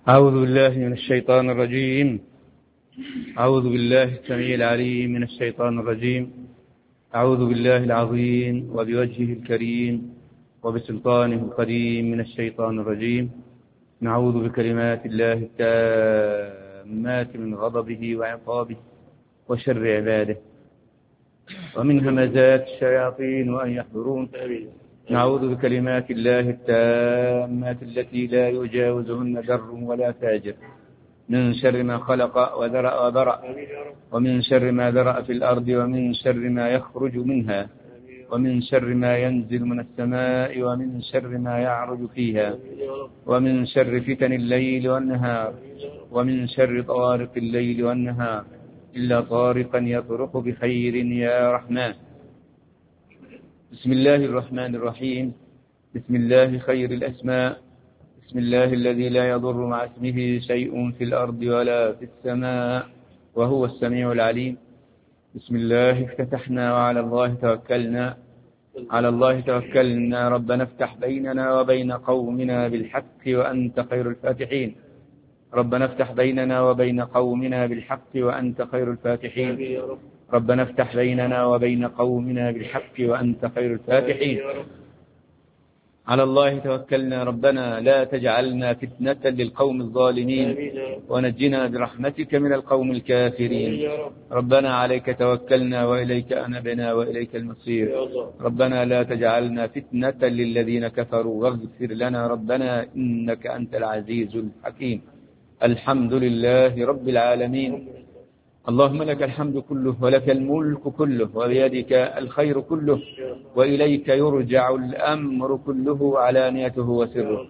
أعوذ بالله من الشيطان الرجيم. أعوذ بالله السميع العليم من الشيطان الرجيم. أعوذ بالله العظيم وبوجهه الكريم وبسلطانه القديم من الشيطان الرجيم. نعوذ بكلمات الله التامات من غضبه وعقابه وشر عباده ومن همزات الشياطين وأن يحضرون. نعوذ بكلمات الله التامات التي لا يجاوزهن بر ولا فاجر من شر ما خلق وذرأ وبرأ ومن شر ما ذرأ في الأرض ومن شر ما يخرج منها ومن شر ما ينزل من السماء ومن شر ما يعرج فيها ومن شر فتن الليل والنهار ومن شر طوارق الليل والنهار إلا طارقا يطرق بخير يا رحمن. بسم الله الرحمن الرحيم. بسم الله خير الأسماء. بسم الله الذي لا يضر مع اسمه شيء في الأرض ولا في السماء وهو السميع العليم. بسم الله افتتحنا وعلى الله توكلنا. على الله توكلنا. ربنا افتح بيننا وبين قومنا بالحق وأنت خير الفاتحين. ربنا افتح بيننا وبين قومنا بالحق وأنت خير الفاتحين. ربنا افتح بيننا وبين قومنا بالحق وأنت خير الفاتحين. على الله توكلنا. ربنا لا تجعلنا فتنة للقوم الظالمين ونجنا برحمتك من القوم الكافرين. ربنا عليك توكلنا وإليك أنبنا وإليك المصير. ربنا لا تجعلنا فتنة للذين كفروا واغفر لنا ربنا إنك أنت العزيز الحكيم. الحمد لله رب العالمين. اللهم لك الحمد كله ولك الملك كله وبيدك الخير كله وإليك يرجع الأمر كله علانيته وسره.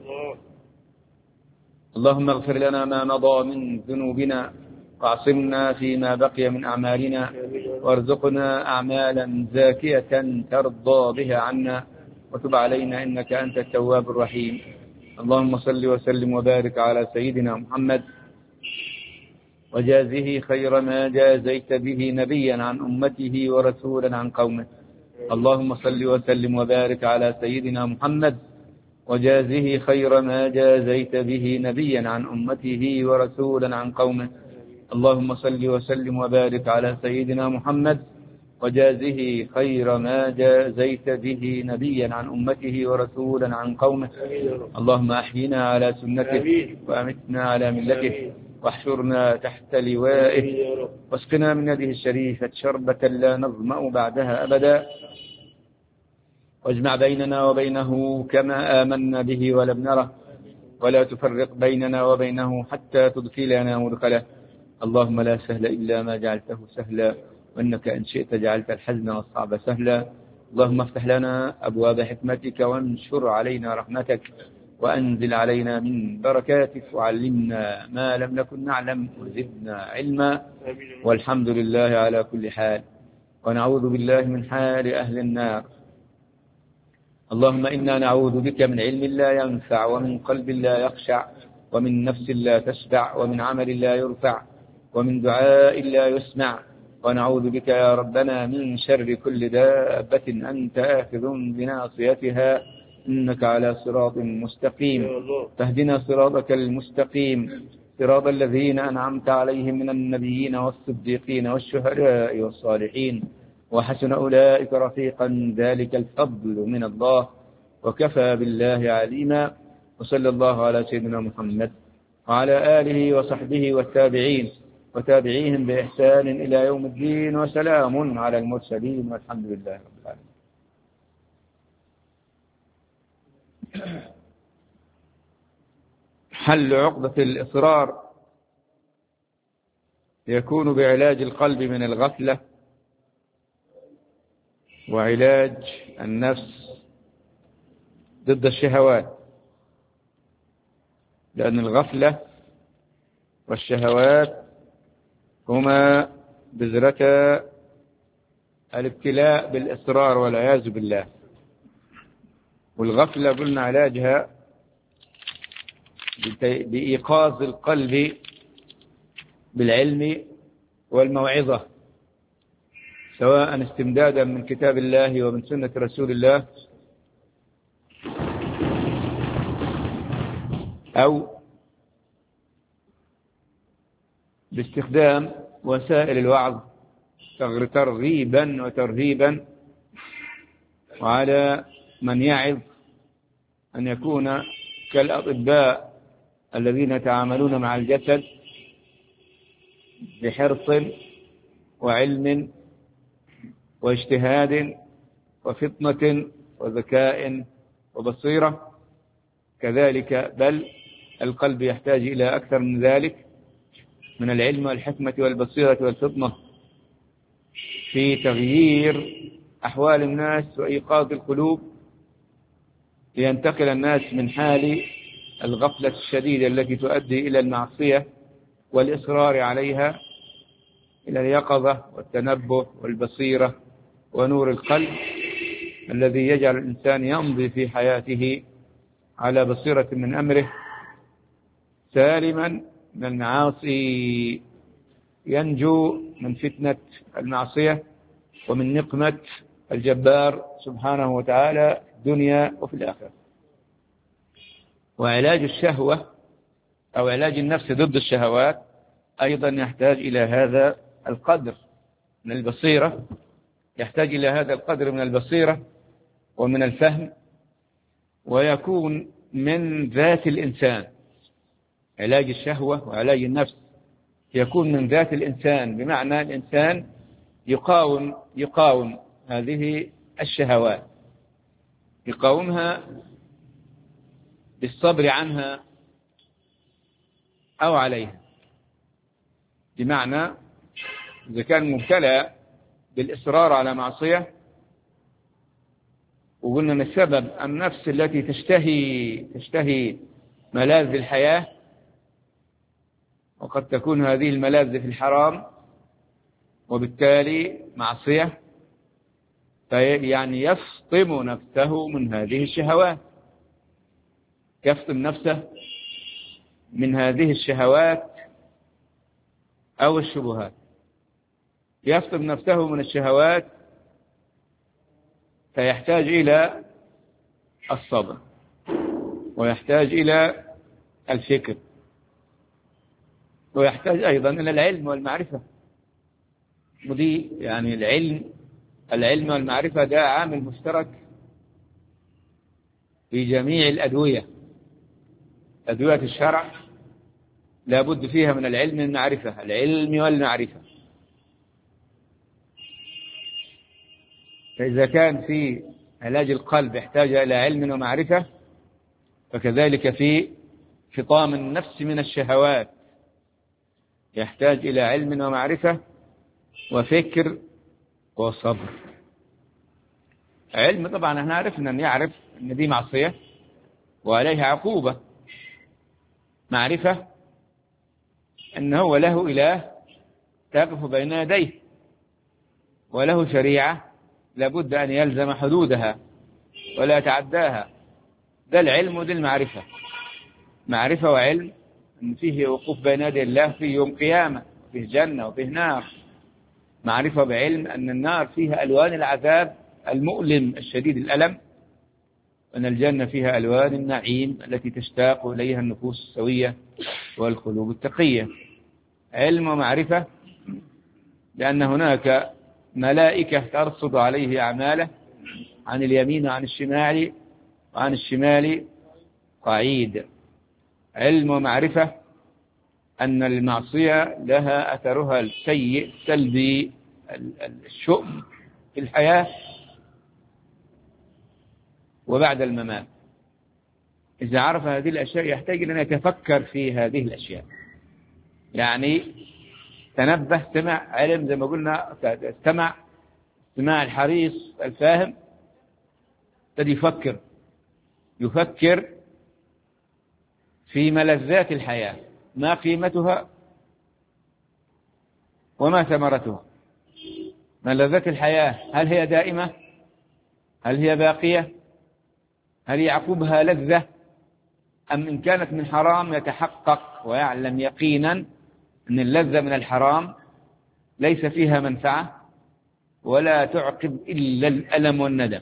اللهم اغفر لنا ما مضى من ذنوبنا واعصمنا فيما بقي من أعمالنا وارزقنا أعمالا زاكية ترضى بها عنا وتب علينا إنك أنت التواب الرحيم. اللهم صل وسلم وبارك على سيدنا محمد وجازه خير ما جازيت به نبيا عن أمته ورسولا عن قومه. اللهم صل وسلم وبارك على سيدنا محمد وجازه خير ما جازيت به نبيا عن أمته ورسولا عن قومه. اللهم صل وسلم وبارك على سيدنا محمد وجازه خير ما جازيت به نبيا عن أمته ورسولا عن قومه. اللهم أحينا على سنته وأمتنا على ملته واحشرنا تحت لوائه واسقنا من يده الشريفة شربة لا نظمأ بعدها أبدا واجمع بيننا وبينه كما آمنا به ولم نره ولا تفرق بيننا وبينه حتى تدخلنا مدخله. اللهم لا سهل إلا ما جعلته سهلا وإنك إن شئت جعلت الحزن والصعب سهلا. اللهم افتح لنا أبواب حكمتك وانشر علينا رحمتك وأنزل علينا من بركاتك وعلمنا ما لم نكن نعلم وزدنا علما والحمد لله على كل حال. ونعوذ بالله من حال أهل النار. اللهم إنا نعوذ بك من علم لا ينفع ومن قلب لا يخشع ومن نفس لا تشبع ومن عمل لا يرفع ومن دعاء لا يسمع. ونعوذ بك يا ربنا من شر كل دابة أنت آخذ بناصيتها إنك على صراط مستقيم. فاهدنا صراطك المستقيم صراط الذين أنعمت عليهم من النبيين والصديقين والشهداء والصالحين وحسن أولئك رفيقا ذلك الفضل من الله وكفى بالله عليما. وصلى الله على سيدنا محمد وعلى آله وصحبه والتابعين وتابعيهم بإحسان إلى يوم الدين وسلام على المرسلين والحمد لله رب العالمين. حل عقدة الإصرار يكون بعلاج القلب من الغفلة وعلاج النفس ضد الشهوات، لأن الغفلة والشهوات هما بذرة الابتلاء بالإصرار والعياذ بالله. والغفلة قلنا علاجها بإيقاظ القلب بالعلم والموعظة، سواء استمدادا من كتاب الله ومن سنة رسول الله أو باستخدام وسائل الوعظ ترغيبا وترهيبا، وعلى من يعظ أن يكون كالأطباء الذين يتعاملون مع الجسد بحرص وعلم واجتهاد وفطنة وذكاء وبصيرة. كذلك بل القلب يحتاج إلى أكثر من ذلك من العلم والحكمة والبصيرة والفطنة في تغيير أحوال الناس وإيقاظ القلوب، لينتقل الناس من حال الغفلة الشديدة التي تؤدي إلى المعصية والإصرار عليها إلى اليقظة والتنبه والبصيرة ونور القلب الذي يجعل الإنسان يمضي في حياته على بصيرة من أمره، سالما من المعاصي، ينجو من فتنة المعصية ومن نقمة الجبار سبحانه وتعالى في الدنيا وفي الآخرة. وعلاج الشهوة أو علاج النفس ضد الشهوات أيضا يحتاج إلى هذا القدر من البصيرة، يحتاج إلى هذا القدر من البصيرة ومن الفهم، ويكون من ذات الإنسان. علاج الشهوة وعلاج النفس يكون من ذات الإنسان، بمعنى الإنسان يقاوم هذه الشهوات، يقاومها بالصبر عنها أو عليها. بمعنى إذا كان مبتلى بالإصرار على معصية، وقلنا أن السبب النفس التي تشتهي ملاذ الحياة، وقد تكون هذه الملاذ في الحرام وبالتالي معصية، يعني يفطم نفسه من هذه الشهوات، يفطم نفسه من هذه الشهوات أو الشبهات. يفطم نفسه من الشهوات فيحتاج إلى الصبر، ويحتاج إلى الفكر، ويحتاج أيضا إلى العلم والمعرفة. ودي يعني العلم والمعرفة ده عامل مشترك في جميع الأدوية الشرع، لا بد فيها من العلم والمعرفة، العلم والمعرفة. فإذا كان في علاج القلب يحتاج إلى علم ومعرفة، فكذلك في فطام النفس من الشهوات يحتاج إلى علم ومعرفة وفكر وصبر. علم طبعا احنا عرفنا أن يعرف أن دي معصية وعليها عقوبة. معرفة أنه هو له إله تقف بين يديه، وله شريعة لابد أن يلزم حدودها ولا يتعداها. ده العلم ودي المعرفة. معرفة وعلم أن فيه وقوف بين يدي الله، فيه يوم قيامة، فيه جنة وفيه نار. معرفة بعلم أن النار فيها ألوان العذاب المؤلم الشديد الألم، وأن الجنة فيها ألوان النعيم التي تشتاق إليها النفوس السوية والقلوب التقية. علم ومعرفة لأن هناك ملائكة ترصد عليه أعماله عن اليمين وعن الشمال قعيد. علم ومعرفة أن المعصية لها أثرها السيء السلبي الشؤم في الحياة وبعد الممات. إذا عرف هذه الأشياء يحتاج أن يتفكر في هذه الأشياء، يعني تنبه، سمع، علم، زي ما قلنا استماع الحريص الفاهم، الذي يفكر في ملذات الحياة، ما قيمتها وما ثمرتها. ملذات الحياة هل هي دائمة؟ هل هي باقية؟ هل يعقبها لذة؟ أم إن كانت من حرام يتحقق ويعلم يقينا أن اللذة من الحرام ليس فيها منفعة ولا تعقب إلا الألم والندم.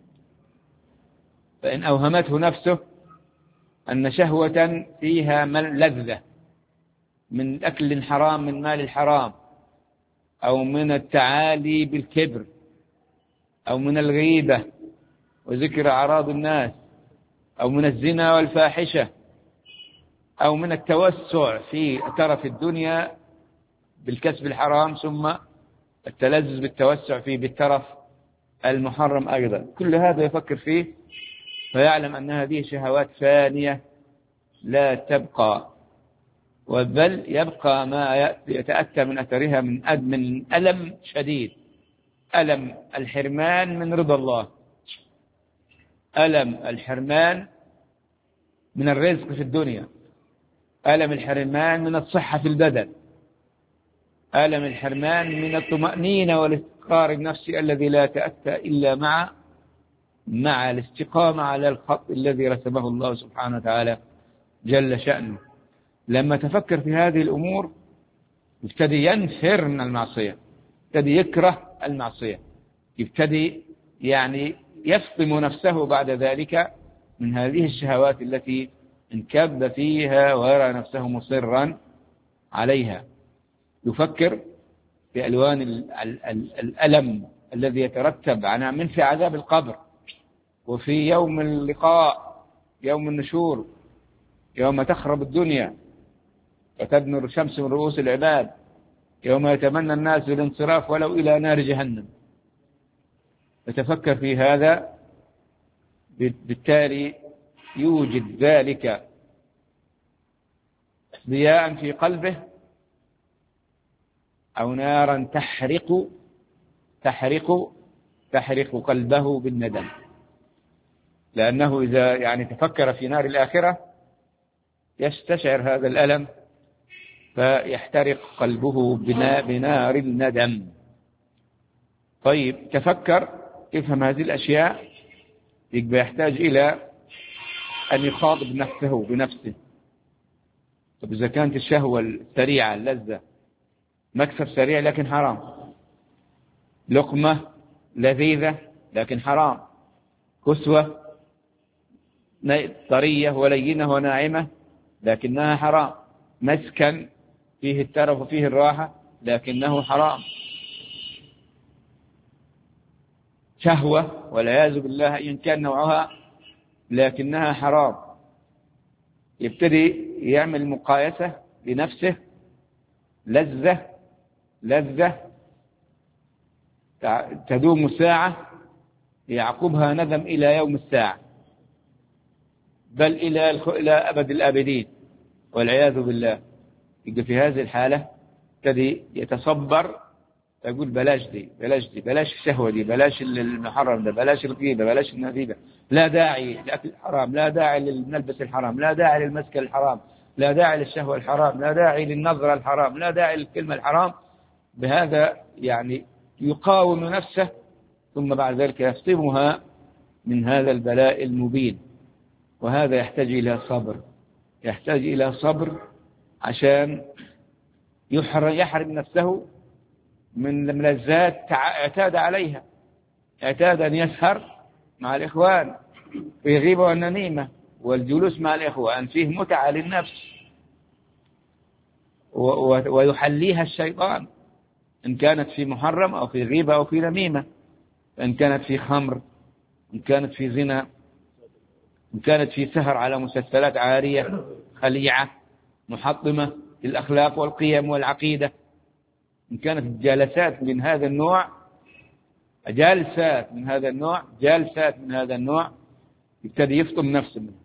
فإن أوهمته نفسه أن شهوة فيها لذة من أكل حرام من مال الحرام، أو من التعالي بالكبر، أو من الغيبة وذكر أعراض الناس، أو من الزنا والفاحشة، أو من التوسع في ترف الدنيا بالكسب الحرام، ثم التلذذ بالتوسع فيه بالترف المحرم أيضا. كل هذا يفكر فيه فيعلم أن هذه شهوات فانية لا تبقى، بل يبقى ما يتأتى من أثرها من ألم شديد، ألم الحرمان من رضا الله، ألم الحرمان من الرزق في الدنيا، ألم الحرمان من الصحة في البدن، ألم الحرمان من الطمأنينة والاستقرار النفسي الذي لا يتأتى إلا مع الاستقامة على الخط الذي رسمه الله سبحانه وتعالى جل شأنه. لما تفكر في هذه الأمور يبتدي ينفر من المعصية، يبتدي يكره المعصية، يبتدي يعني يفطم نفسه بعد ذلك من هذه الشهوات التي انكب فيها ويرى نفسه مصرا عليها. يفكر في ألوان الألم الذي يترتب عنها من في عذاب القبر، وفي يوم اللقاء، يوم النشور، يوم تخرب الدنيا وتدنو الشمس من رؤوس العباد، يوم يتمنى الناس بالانصراف ولو إلى نار جهنم. يتفكر في هذا، بالتالي يوجد ذلك ضياء في قلبه أو نارا تحرق قلبه بالندم، لأنه إذا يعني تفكر في نار الآخرة يستشعر هذا الألم فيحترق قلبه بنار الندم. طيب تفكر، افهم هذه الأشياء، يبقى يحتاج إلى أن يخاطب نفسه بنفسه. طب إذا كانت الشهوة السريعة اللذة مكسب سريع لكن حرام، لقمة لذيذة لكن حرام، كسوة طرية ولينة وناعمة لكنها حرام، مسكن فيه الترف وفيه الراحة لكنه حرام، شهوة والعياذ بالله إن كان نوعها لكنها حرام. يبتدي يعمل مقايسة بنفسه، لذة تدوم ساعة يعقبها ندم إلى يوم الساعة، بل إلى أبد الآبدين والعياذ بالله. يبقى في هذه الحالة ابتدي يتصبر، يقول بلاش دي، بلاش الشهوة دي، بلاش المحرم ده، بلاش الغيبة، بلاش النبيذة، لا داعي لأكل الحرام، لا داعي للملبس الحرام، لا داعي للمسكن الحرام، لا داعي للشهوة الحرام، لا داعي للنظرة الحرام، لا داعي للكلمة الحرام. بهذا يعني يقاوم نفسه، ثم بعد ذلك يفطمها من هذا البلاء المبين. وهذا يحتاج إلى صبر، عشان يحرم نفسه من الملذات اعتاد عليها، اعتاد أن يسهر مع الإخوان في غيبة والنميمة والجلوس مع الإخوان فيه متعة للنفس، ويحليها الشيطان إن كانت في محرم أو في غيبة أو في نميمة، إن كانت في خمر، إن كانت في زنا، إن كانت في سهر على مسلسلات عارية خليعة محطمة للأخلاق والقيم والعقيدة، إن كانت جالسات من هذا النوع يبتدي يفطم نفسه منه.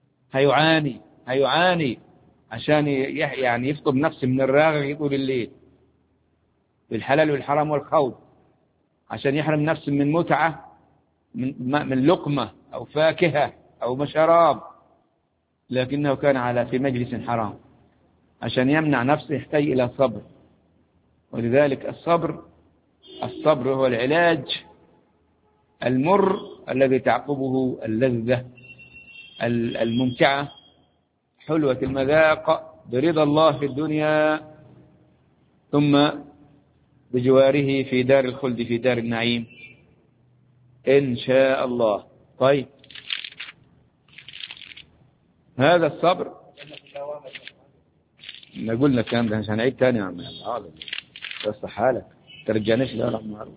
هيعاني عشان يعني يفطم نفسه من الراغي طول الليل بالحلال والحرام والخوض، عشان يحرم نفسه من متعة، من لقمة أو فاكهة أو مشراب، لكنه كان في مجلس حرام. عشان يمنع نفسه يحتاج إلى صبر. ولذلك الصبر هو العلاج المر الذي تعقبه اللذة الممتعة حلوة المذاق برضا الله في الدنيا، ثم بجواره في دار الخلد في دار النعيم إن شاء الله. طيب هذا الصبر قلنا الكلام ده مش هنعيد تاني يا عم عاضل. بس حالك ترجعنيش لا رحمة الله.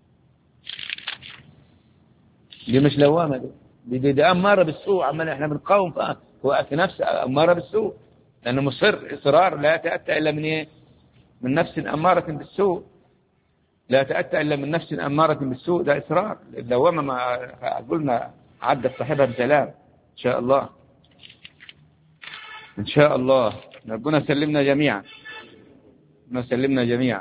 دي مش لوامة، دي أمارة بالسوء. عمال احنا بنقاوم هو في نفس أمارة بالسوء، لأنه مصر إصرار لا يتأتى إلا من إيه؟ من نفس أمارة بالسوء. لا تأتى إلا من نفس أمارة بالسوء، ده إصرار. اللوامة ما قلنا عدت صاحبها بسلام إن شاء الله. إن شاء الله ربنا سلمنا جميعا، ربنا سلمنا جميعا.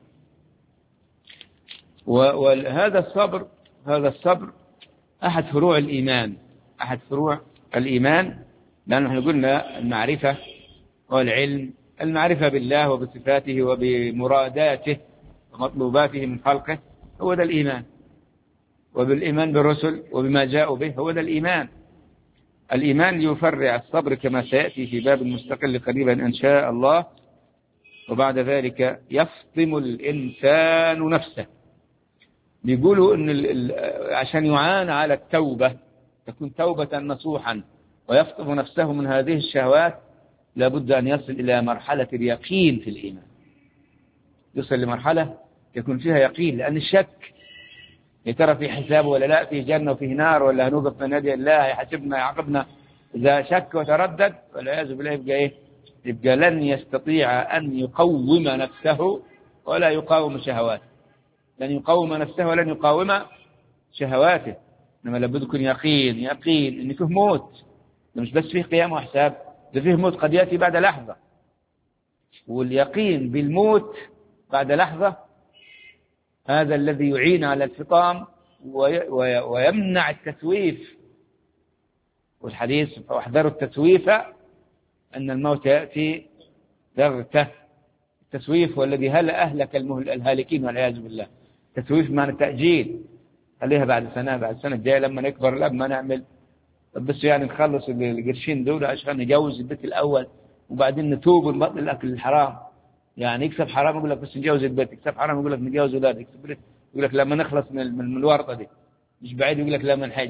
وهذا الصبر، هذا الصبر أحد فروع الإيمان، أحد فروع الإيمان. لأنه احنا قلنا المعرفة والعلم، المعرفة بالله وبصفاته وبمراداته ومطلوباته من خلقه، هو ده الإيمان. وبالإيمان بالرسل وبما جاءوا به، هو ده الإيمان. الإيمان يفرع الصبر كما سيأتي في باب مستقل قريبا إن شاء الله. وبعد ذلك يفطم الإنسان نفسه. بيقولوا إن عشان يعان على التوبة، تكون توبة نصوحا ويفطم نفسه من هذه الشهوات، لابد أن يصل إلى مرحلة اليقين في الإيمان. يصل لمرحلة يكون فيها يقين، لأن الشك يا ترى في حساب ولا لا، في جنة وفي نار، ولا هنوقف من يدي الله يحاسبنا يعاقبنا. إذا شك وتردد والعياذ بالله يبقى إيه؟ يبقى لن يستطيع أن يقوم نفسه ولا يقاوم شهواته، لن يقاوم نفسه ولن يقاوم شهواته. إنما لابد يكون يقين، يقين إن فيه موت. مش بس فيه قيام وحساب، ده فيه موت قد يأتي بعد لحظة. واليقين بالموت بعد لحظة هذا الذي يعين على الفطام ويمنع التسويف. والحديث واحذروا التسويف أن الموت يأتي بغتة. التسويف والذي أهلك الهالكين والعياذ بالله. التسويف معنى التأجيل، خليها بعد سنة، بعد السنة الجاية لما نكبر، لما نعمل بس يعني نخلص القرشين دول عشان نجوز البيت الأول، وبعدين نتوب ونبطل الأكل الحرام. يعني يكسب حرام يقول لك بس نجوز البيت، يكسب حرام يقول لك نجوز أولاد، يكسب يقول لك لما نخلص من الورطة دي. مش بعيد يقول لك لما نحج،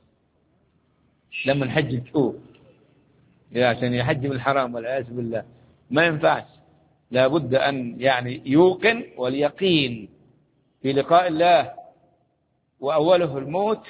لما نحج نتوب، عشان يحج بالحرام والعياذ بالله. ما ينفعش. لابد أن يعني يوقن واليقين في لقاء الله، وأوله الموت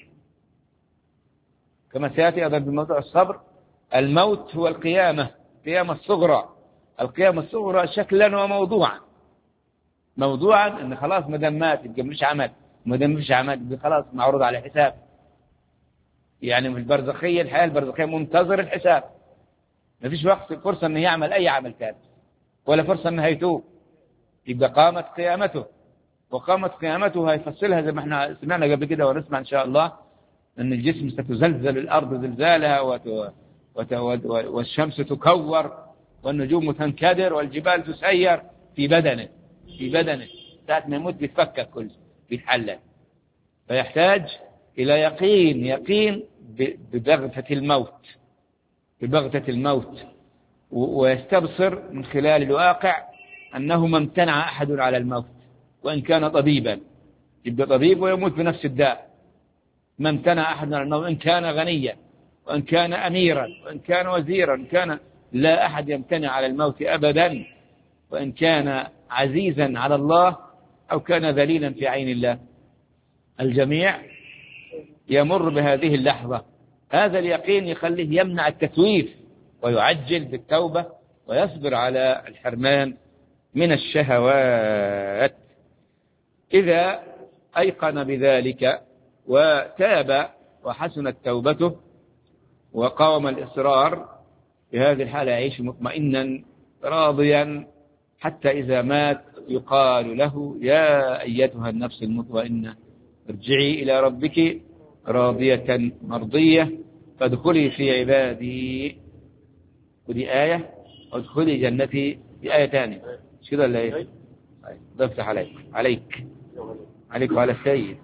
كما سيأتي أيضا بموضوع الصبر. الموت هو القيامة، القيامة الصغرى. القيامة الصغرى شكلا وموضوعا. موضوعا إن خلاص ما دام مات يبقى مش عمل، ما دام مش عمل يبقى خلاص معروض على حساب. يعني في البرزخية، الحياة البرزخية منتظر الحساب، ما فيش وقت فرصة إنه يعمل أي عمل ثاني، ولا فرصة إنه يتوب. يبقى قامت قيامته، وقامت قيامته هيفصلها زي ما احنا سمعنا قبل كده ونسمع إن شاء الله، أن الجسم ستزلزل الأرض زلزالها والشمس تكور والنجوم تنكدر والجبال تسير في بدنه، في بدنه. ساعة ما يموت بيتفكك كله، بيتحلل. فيحتاج إلى يقين، يقين ببغتة الموت، ببغتة الموت. ويستبصر من خلال الواقع أنه ما امتنع أحد على الموت وإن كان طبيبا. يبقى طبيب ويموت بنفس الداء. ما امتنع أحد على الموت، وإن كان غنيا وإن كان أميرا وإن كان وزيرا وإن كان، لا أحد يمتنع على الموت أبدا، وإن كان عزيزا على الله أو كان ذليلا في عين الله. الجميع يمر بهذه اللحظة. هذا اليقين يخليه يمنع التسويف ويعجل بالتوبة ويصبر على الحرمان من الشهوات. إذا أيقن بذلك وتاب وحسنت توبته وقاوم الإصرار، في هذه الحالة يعيش مطمئنا راضيا، حتى إذا مات يقال له يا أيتها النفس المطمئنة ارجعي إلى ربك راضية مرضية فادخلي في عبادي. ودي آية، وادخلي جنتي في آية ثانية. مش كده ولا إيه؟ بفتح عليك وعلى السيد.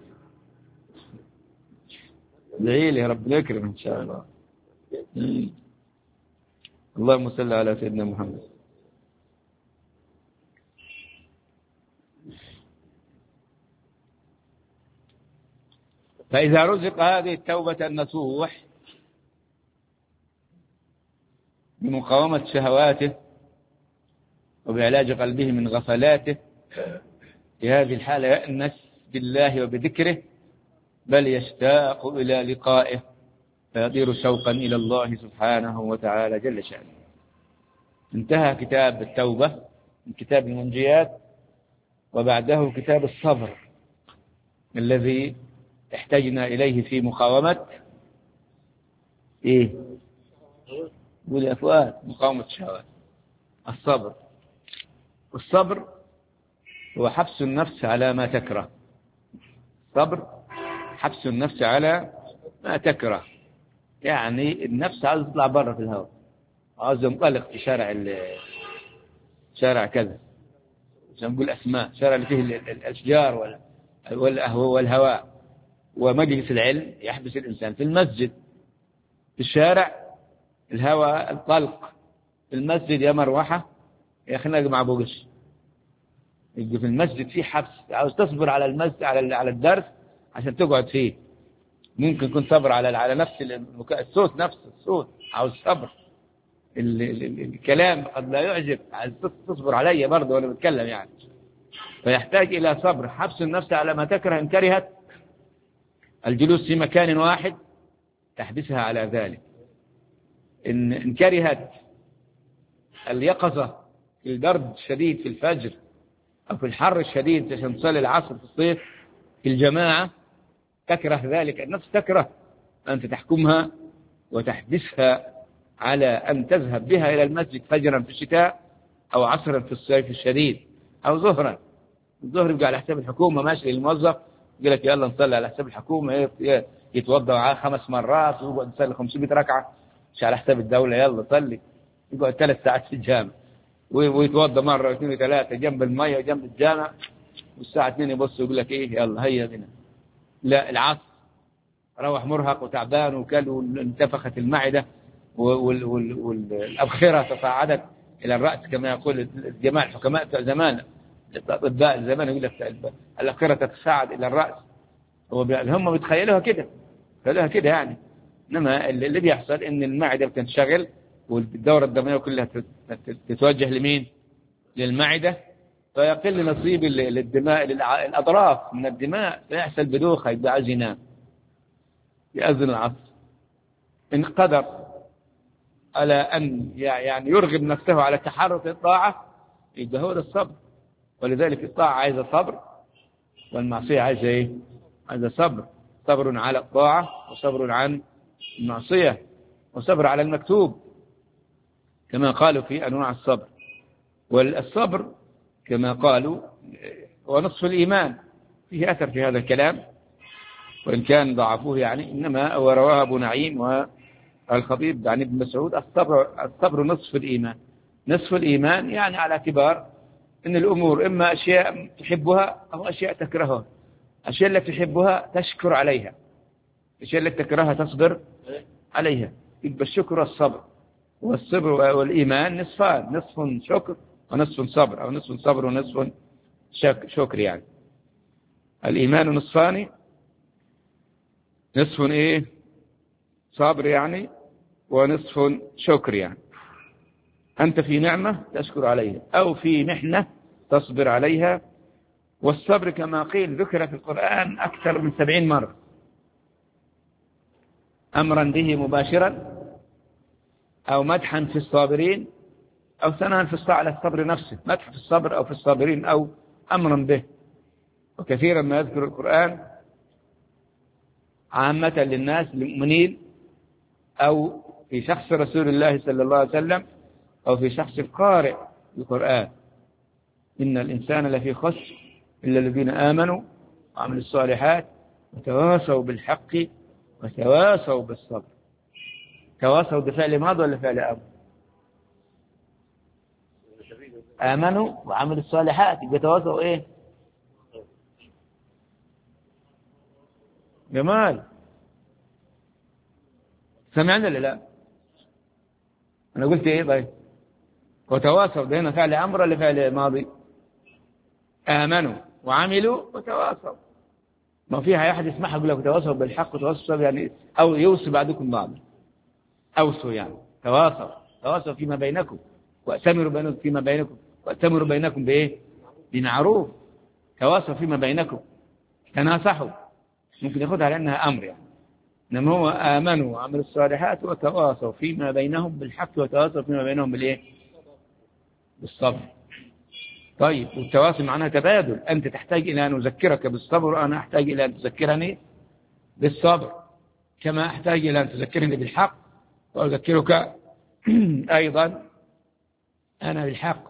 ادعي لي ربنا يكرم إن شاء الله. اللهم صل على سيدنا محمد. فإذا رزق هذه التوبة النصوح بمقاومة شهواته وبعلاج قلبه من غفلاته. في هذه الحالة يأنس بالله وبذكره، بل يشتاق إلى لقائه، فيطير شوقا إلى الله سبحانه وتعالى جل شأنه. انتهى كتاب التوبة من كتاب المنجيات، وبعده كتاب الصبر الذي احتجنا إليه في مقاومة إيه؟ قول يا فؤاد. مقاومة الشهوات. الصبر. والصبر هو حبس النفس على ما تكره. الصبر حبس النفس على ما تكره، يعني النفس عاوز تطلع برا في الهواء، عاوز ينطلق في شارع كذا، مش نقول أسماء، شارع اللي فيه الأشجار والهواء. ومجلس العلم يحبس الإنسان. في المسجد، في الشارع الهواء الطلق، في المسجد يا مروحة يا خناق مع بوقش. يبقى في المسجد في حبس، عاوز تصبر على المسجد على الدرس عشان تقعد فيه. ممكن يكون صبر على نفس الصوت، نفس الصوت عاوز صبر. الكلام قد لا يعجب، عايز تصبر علي برضه وانا بتكلم يعني. فيحتاج إلى صبر، حبس النفس على ما تكره. إن كرهت الجلوس في مكان واحد تحبسها على ذلك. إن كرهت اليقظة في البرد الشديد في الفجر، أو في الحر الشديد عشان تصلي العصر في الصيف في الجماعة، تكره ذلك. النفس تكره أنت تحكمها وتحبسها على أن تذهب بها إلى المسجد فجرا في الشتاء، أو عصرا في الصيف الشديد، أو ظهرا. الظهر يبقى على حساب الحكومة، ماشي للموظف يقول لك يلا نصلي على حساب الحكومة، يتوضأ 5 مرات ويقعد يصلي 500 ركعة، مش على حساب الدولة. يلا صلي، يقعد 3 ساعات في الجامع، ويتوضأ مرة 2 و3 جنب المية وجنب الجامع، والساعة 2 يبص ويقول لك إيه يلا هيا بنا. لا، العصر روح مرهق وتعبان وكل وانتفخت المعدة والأبخرة تصاعدت إلى الرأس كما يقول الجماعة الحكماء بتاع زمان، الأطباء زمان يقول لك الأبخرة تتصاعد إلى الرأس. هم بيتخيلوها كده يعني. إنما اللي بيحصل إن المعدة بتنشغل والدورة الدموية كلها تتوجه لمين؟ للمعدة، فيقل نصيب للدماء الأطراف من الدماء، فيحصل بدوخة، يبقى عايز ينام، يأذن العصر. إن قدر على أن يعني يرغب نفسه على تحرك الطاعة، يبقى هو ده الصبر. ولذلك الطاعة عايزة صبر، والمعصية عايزة إيه؟ عايزة صبر. صبر على الطاعة، وصبر عن المعصية، وصبر على المكتوب كما قالوا في أنواع الصبر. والصبر كما قالوا هو نصف الإيمان. فيه أثر في هذا الكلام وإن كان ضعفوه يعني، إنما ورواه أبو نعيم والخطيب عن ابن مسعود: الصبر نصف الإيمان. نصف الإيمان يعني على اعتبار أن الأمور إما أشياء تحبها أو أشياء تكرهها. الأشياء التي تحبها تشكر عليها، الأشياء التي تكرهها تصبر عليها. يبقى الشكر والصبر. والصبر والإيمان نصفان، نصف شكر ونصف صبر، أو نصف صبر ونصف شكر يعني. الإيمان نصفان، نصف إيه؟ صبر يعني، ونصف شكر يعني. أنت في نعمة تشكر عليها، أو في محنة تصبر عليها. والصبر كما قيل ذكر في القرآن أكثر من 70 مرة، أمرا به مباشرا، أو مدحا في الصابرين، أو ثناء على الصبر نفسه، مدح في الصبر أو في الصابرين، أو أمرا به. وكثيرا ما يذكر القرآن عامة للناس المؤمنين، أو في شخص رسول الله صلى الله عليه وسلم، أو في شخص القارئ القرآن: إن الإنسان لفي خسر إلا الذين آمنوا وعملوا الصالحات وتواصوا بالحق وتواصوا بالصبر. تواصوا بفعل ماضي ولا فعل أمر؟ آمنوا وعملوا الصالحات، يتواصوا إيه؟ جمال، سمعنا ولا لا؟ أنا قلت إيه طيب؟ وتواصوا ده هنا فعل أمر ولا فعل ماضي؟ آمنوا وعملوا وتواصوا. ما فيها أحد يسمعها يقول لك تواصوا بالحق وتواصوا يعني، أو يوصي بعضكم بعض، أوصوا يعني. تواصوا فيما بينكم، وأتمروا فيما بينكم، وأتمروا بينكم بإيه؟ بمعروف، تواصوا فيما بينكم، تناصحوا. ممكن ياخذها على أنها أمر يعني، إنما هو آمنوا وعملوا الصالحات وتواصوا فيما بينهم بالحق وتواصوا فيما بينهم بالإيه؟ بالصبر. طيب، والتواصل معناها تبادل، أنت تحتاج إلى أن أذكرك بالصبر وأنا أحتاج إلى أن تذكرني بالصبر، كما أحتاج إلى أن تذكرني بالحق وأذكرك أيضا أنا بالحق.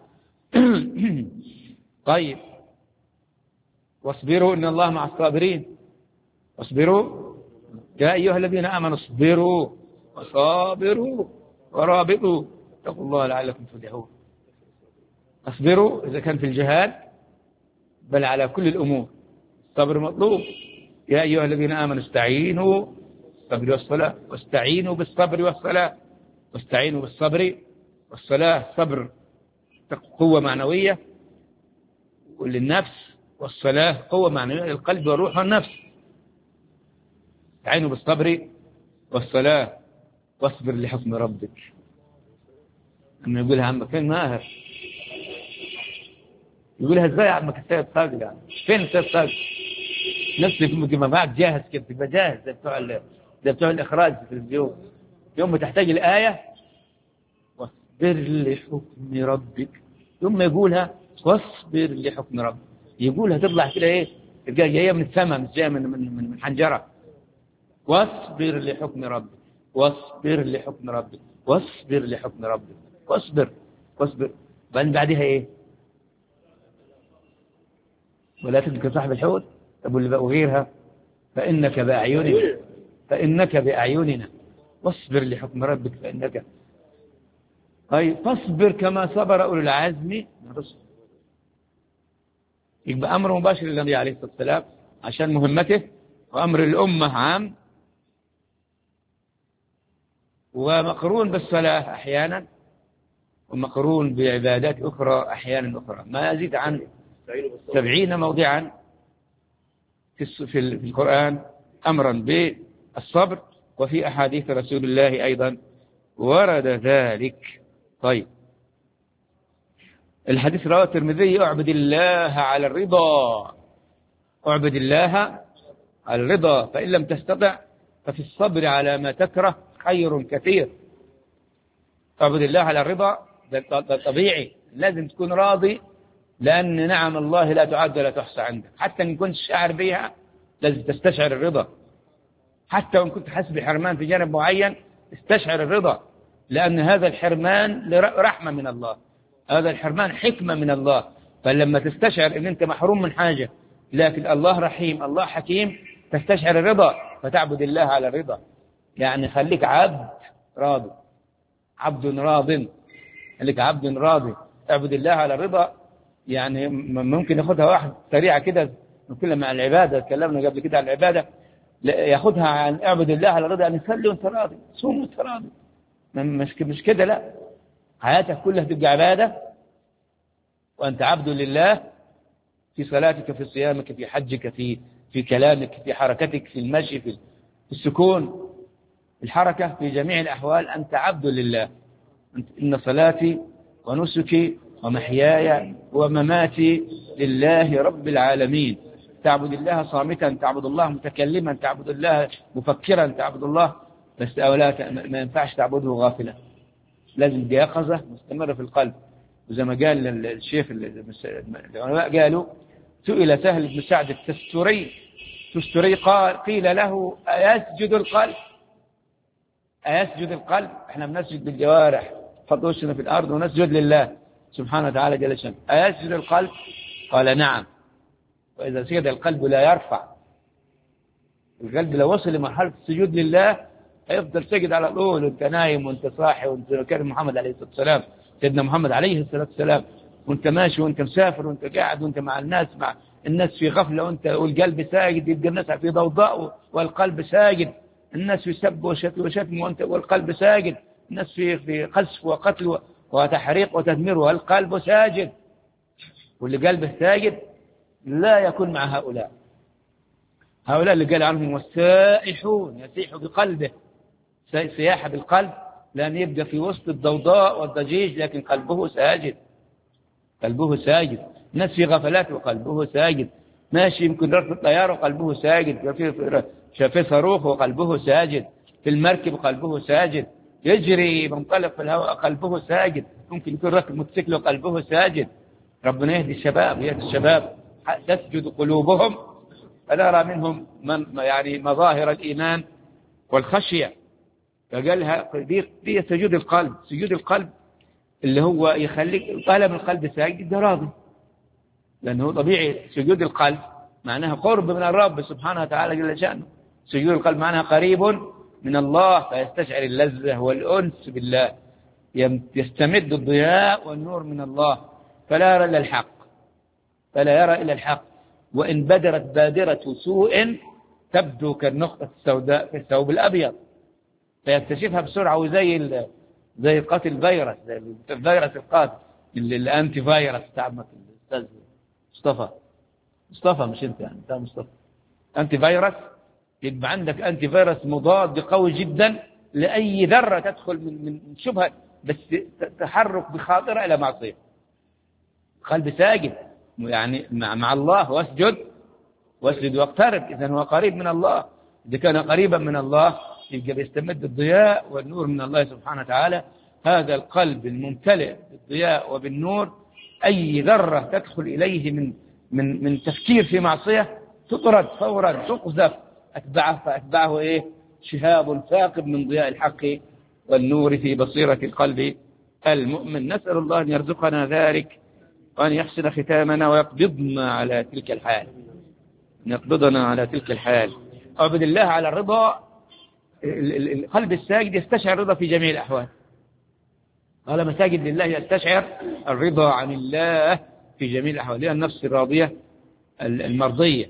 طيب، واصبروا إن الله مع الصابرين. واصبروا يا أيها الذين آمنوا اصبروا وصابروا ورابطوا اتقوا الله لعلكم تفلحون. اصبروا إذا كان في الجهاد، بل على كل الأمور الصبر مطلوب. يا أيها الذين آمنوا استعينوا بالصبر والصلاة، واستعينوا بالصبر والصلاة، واستعينوا بالصبر والصلاة. الصبر قوة معنوية للنفس، والصلاة قوة معنوية للقلب والروح والنفس. استعينوا بالصبر والصلاة واصبر لحكم ربك. أما يقولها عمك فين ماهر، يقولها ازاي يا عمك السيد صادق؟ يعني فين السيد صادق؟ نفسك تبقى معك جاهز كيف، تبقى جاهز زي بتوع الإخراج في التلفزيون. يوم ما تحتاج الآية واصبر لحكم ربك، يوم ما يقولها واصبر لحكم ربك، يقولها تطلع كده ايه، تبقى جايه من السماء، مش جايه من حنجره. واصبر لحكم ربك، واصبر لحكم ربك، واصبر لحكم ربك، واصبر. بعدها ايه؟ ولا تدرك صاحب الحوت. طب واللي بقى وغيرها، فإنك بأعيننا واصبر لحكم ربك فإنك. أي فاصبر كما صبر أولو العزم من الرسل. يبقى أمر مباشر للنبي عليه الصلاة والسلام عشان مهمته، وأمر الأمة عام، ومقرون بالصلاة أحيانا، ومقرون بعبادات أخرى أحيانا أخرى، ما يزيد عن 70 موضعا في القرآن أمرا بالصبر، وفي أحاديث رسول الله أيضا ورد ذلك. طيب، الحديث رواه الترمذي: اعبد الله على الرضا، اعبد الله على الرضا، فإن لم تستطع ففي الصبر على ما تكره خير كثير. اعبد الله على الرضا، ده طبيعي، لازم تكون راضي، لأن نعم الله لا تعد ولا تحصى عندك. حتى إن كنت شاعر بها لازم تستشعر الرضا، حتى وإن كنت حاسس بحرمان في جانب معين استشعر الرضا، لأن هذا الحرمان رحمة من الله، هذا الحرمان حكمة من الله. فلما تستشعر أن أنت محروم من حاجة لكن الله رحيم الله حكيم، تستشعر الرضا فتعبد الله على الرضا. يعني خليك عبد راضي، عبد راض، خليك عبد راضي، اعبد الله على الرضا. يعني ممكن ياخدها واحد سريعة كده، كلنا مع العبادة تكلمنا قبل كده عن العبادة، ياخدها عن اعبد الله على الرضا، يعني صلي وانت راضي، صوم وانت راضي، مش كده، لا، حياتك كلها تبقى عبادة وأنت عبد لله، في صلاتك، في صيامك، في حجك، في كلامك، في حركتك، في المشي، في السكون، الحركة، في جميع الأحوال أنت عبد لله. إن صلاتي ونسكي ومحياي ومماتي لله رب العالمين. تعبد الله صامتا، تعبد الله متكلما، تعبد الله مفكرا، تعبد الله بس ما ينفعش تعبده غافلا، لازم بيقظة مستمرة في القلب. وزي ما قال الشيخ العلماء قالوا: سئل سهل بن سعد التستري قيل له: أيسجد القلب؟ أيسجد القلب؟ احنا بنسجد بالجوارح، نحط وشنا في الأرض ونسجد لله سبحانه وتعالى جل شأنه. أيسجد القلب؟ قال: نعم. وإذا سجد القلب لا يرفع، القلب لو وصل لمرحلة السجود لله هيفضل سجد على طول، وانت نايم وانت صاحي، وانت كان محمد عليه الصلاة والسلام، سيدنا محمد عليه الصلاة والسلام، وانت ماشي وانت مسافر وانت قاعد وانت مع الناس في غفلة وانت والقلب ساجد، يبقى الناس في ضوضاء والقلب ساجد، الناس في سب وشتم وانت والقلب ساجد، الناس في قذف وقتل وتحريق وتدمير والقلب ساجد. واللي قلبه ساجد لا يكون مع هؤلاء اللي قال عنهم والسائحون، يسيح بقلبه، سياحة بالقلب، لأن يبقى في وسط الضوضاء والضجيج لكن قلبه ساجد. قلبه ساجد. الناس في غفلات وقلبه ساجد، ماشي يمكن ركب الطيارة وقلبه ساجد، في صاروخ وقلبه ساجد، في المركب قلبه ساجد، يجري منطلق في الهواء قلبه ساجد، ممكن يكون راكب موتوسيكل وقلبه ساجد. ربنا يهدي الشباب، يهدي الشباب تسجد قلوبهم فنرى منهم يعني مظاهر الإيمان والخشية. فقالها دي سجود القلب. سجود القلب اللي هو يخليك طالما القلب ساجد ده راضي، لأنه طبيعي سجود القلب معناها قرب من الرب سبحانه وتعالى جل شأنه. سجود القلب معناها قريب من الله، فيستشعر اللذة والأنس بالله، يستمد الضياء والنور من الله، فلا يرى إلا الحق، فلا يرى إلا الحق. وإن بدرت بادرة سوء تبدو كالنقطة السوداء في الثوب الأبيض، فيكتشفها بسرعة. زي قاتل فيروس، زي الفيروس القاتل، الأنتي فيروس تعمل الأستاذ مصطفى مش أنت يعني، أنت مصطفى أنتي فيروس. يبقى عندك أنتي فيروس مضاد قوي جدا لأي ذرة تدخل من شبهة بس تحرك بخاطرة إلى معصية. قلب ساجد يعني مع الله، واسجد واقترب، إذا هو قريب من الله. إذا كان قريبا من الله يبقى بيستمد الضياء والنور من الله سبحانه وتعالى. هذا القلب الممتلئ بالضياء وبالنور أي ذرة تدخل إليه من تفكير في معصية تطرد فورا، تقذف، فأتبعه إيه؟ شهاب ثاقب من ضياء الحق والنور في بصيرة القلب المؤمن. نسأل الله أن يرزقنا ذلك وأن يحسن ختامنا ويقبضنا على تلك الحال، يقبضنا على تلك الحال. أعبد الله على الرضا. القلب الساجد يستشعر الرضا في جميع الأحوال. قال مساجد لله يستشعر الرضا عن الله في جميع الأحوال. هي النفس الراضية المرضية